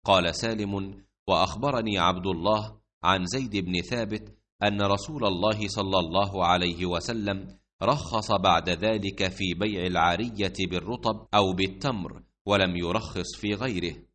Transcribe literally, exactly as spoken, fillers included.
قال سالم: وأخبرني عبد الله عن زيد بن ثابت أن رسول الله صلى الله عليه وسلم رخص بعد ذلك في بيع العارية بالرطب أو بالتمر، ولم يرخص في غيره.